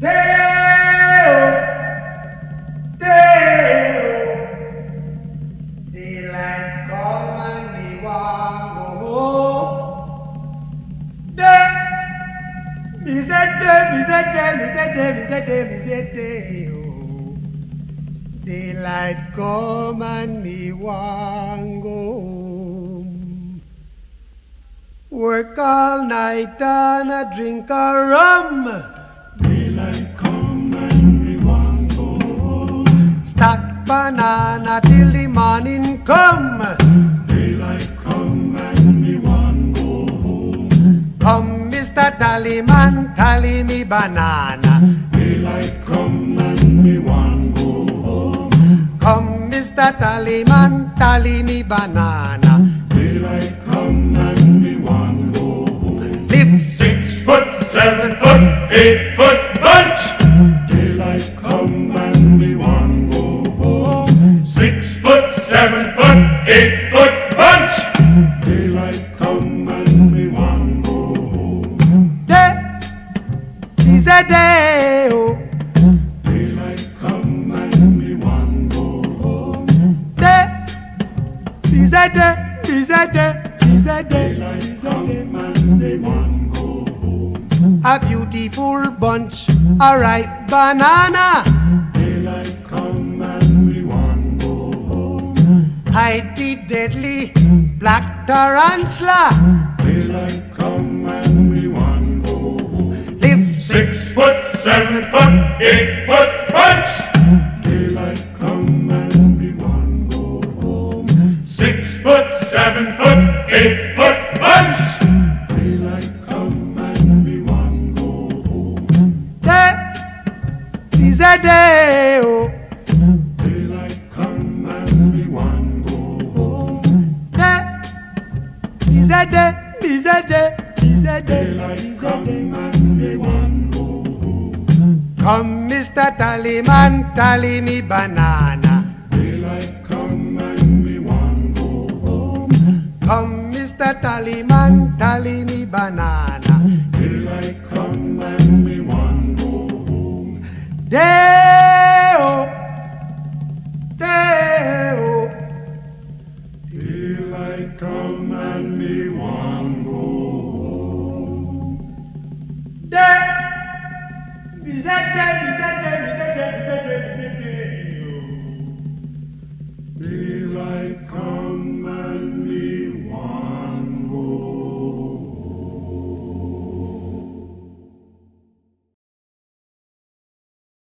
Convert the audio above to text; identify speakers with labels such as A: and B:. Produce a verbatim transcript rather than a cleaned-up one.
A: Day-o, day-o, daylight come and me want go home. Day, me say day, me say day, me say day, me say day, me say day-o. Daylight come and me want go home. Work all night and a drink a rum.
B: Daylight come and we want go home.
A: Stack banana till the morning come.
B: Daylight come and we want go home.
A: Come, Mister Tallyman, tally me banana.
B: Daylight come and we want go home.
A: Come, Mister Tallyman, tally me banana.
B: Daylight come and we want go home.
A: Live
B: Six foot, seven foot, eight foot bunch. Daylight come and we want go home. Six foot, seven foot, eight foot bunch. Daylight come and we want go home.
A: day is a day, oh.
B: Daylight come and we want go home.
A: Day is a day, is a day, is a day,
B: Daylight
A: is a
B: come
A: day.
B: and we want go home.
A: A beautiful bunch, a ripe banana.
B: Daylight come and we want go home.
A: Hide the deadly black tarantula.
B: Daylight come and we want go home.
A: Live
B: Six foot, seven foot, eight foot bunch. Daylight come and we want go home. Six foot, seven foot, eight foot bunch. Daylight come and we want go home.
A: day is a day, oh.
B: Daylight come and we want go home.
A: Day is a day, is a day, is a day,
B: Daylight
A: is a
B: come
A: day.
B: and we want go home.
A: Come, Mister Tallyman, tally me banana.
B: Daylight come and we want go home.
A: Come, Mister Tallyman, tally me banana.
B: Daylight come and we want go home.
A: Day